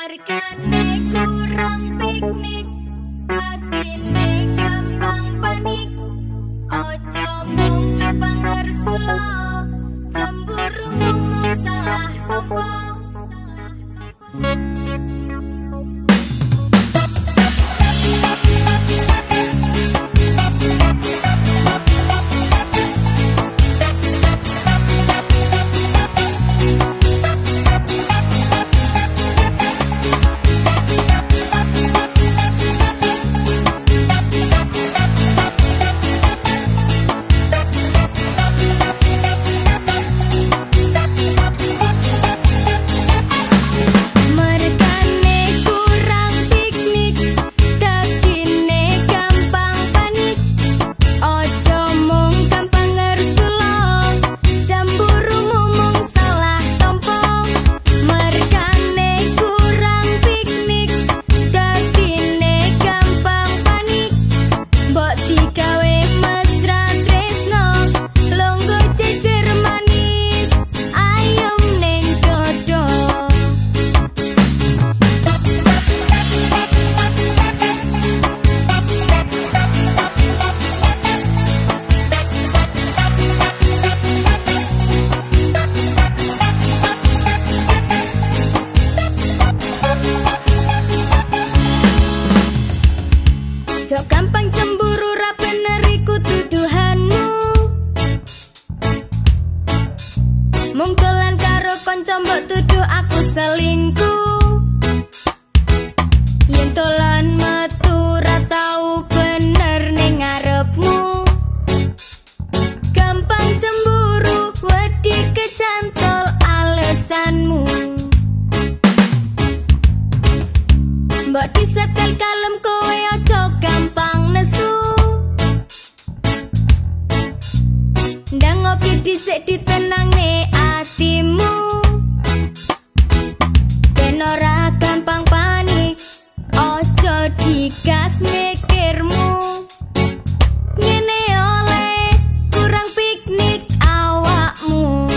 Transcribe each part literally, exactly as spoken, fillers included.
Margane kurang piknik, dadine gampang panik. Ojo mung kepanger sula, cemburu ngomong salah tompo. Jok gampang cemburu ra bener iku tuduhanmu. Mung dolan karo kanca mbok tuduh aku selingkuh. Yen dolan metu ra tau bener ning ngarepmu. Gampang cemburu wedi kecantol alesanmu. Mbok disetel kalem kowe aja gampang nesu. Ndang ngopi dhisik ditenangne atimu. Ben ora gampang panik, aja digas mikirmu. Ngene oleh kurang piknik awakmu.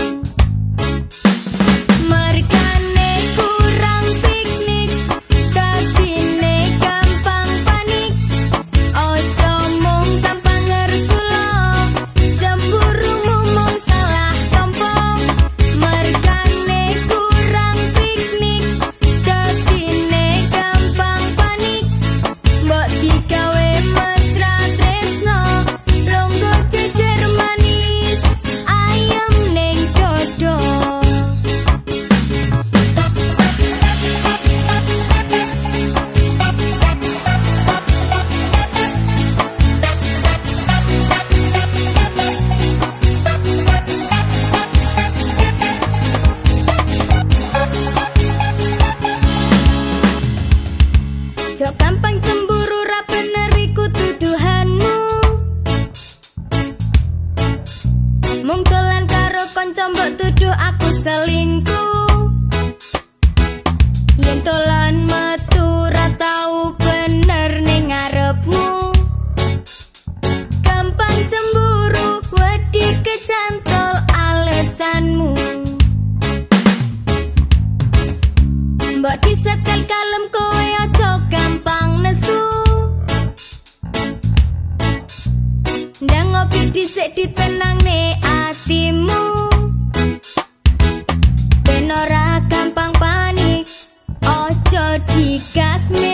Margane kurang piknik, dadine gampang panik. Ojo mung gampang ngersula, cemburumu mung salah tompo. Margane kurang piknik, dadine gampang panik. Mbok digawe mesra tresno, longgo jejer manis, ayam ning dodo. Jok gampang cemburu ra bener iku tuduhanmu. Mung dolan karo kanca mbok tuduh aku selingkuh. Yen dolan metu ra tau bener ning ngarepmu. Gampang cemburu wedi kecantol alesanmu. Mbok disetel kalem kowe aja gampang nesu. Ndang ngopi dhisik ditenangne atimu. Ben ora gampang panik, aja digas.